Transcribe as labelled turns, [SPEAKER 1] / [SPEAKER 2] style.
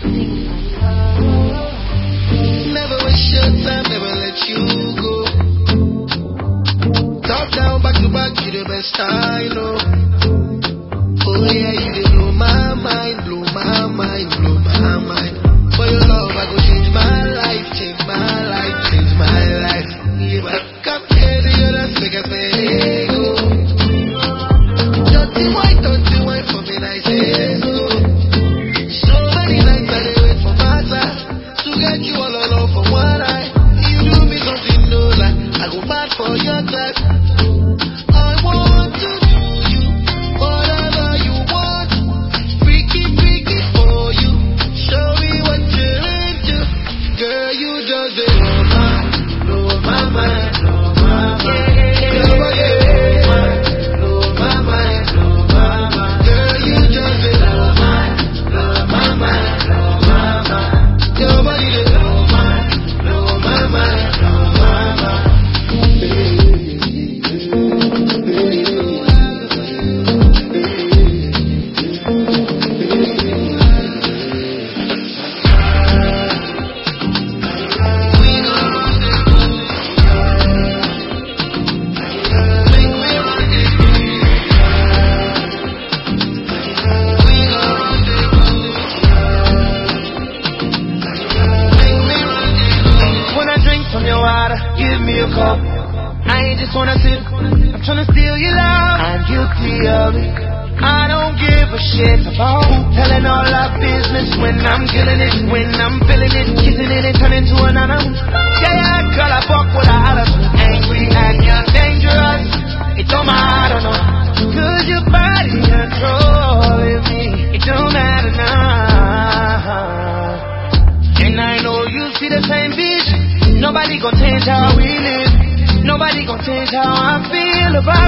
[SPEAKER 1] Never waste your time, never let you go. Top down, back to back, you the best I know. Oh yeah, you dey blow my mind, blow my mind, blow my mind. For your love, I go change my life, change my life, change my life. Yeah, but come here, you're the biggest thing. Dirty white for me, I say so. So many nights I dey wait for my time to get you all alone for one night. You do me something no like I go mad for your type. I want to do you whatever you want. Freaky for you. Show me what you're into. Girl, you just blow my mind, blow my mind. Blow my mind, blow my mind. Girl, you just blow my mind, blow my mind. Your body blow my mind, blow my mind. When I drink from your water, give me a cup. I ain't just wanna sip, I'm tryna steal your love. I'm guilty of it. I don't give a shit about telling all our business when I'm killing it, when I'm feeling it, kissing it and turning to an animal. Yeah, girl, I fuck with a attitude, angry and you're dangerous. It don't matter, no, cause your body controlling me. It don't matter now. And I know you see the same vision. Nobody gon' change how we live. Nobody gon' change how I feel about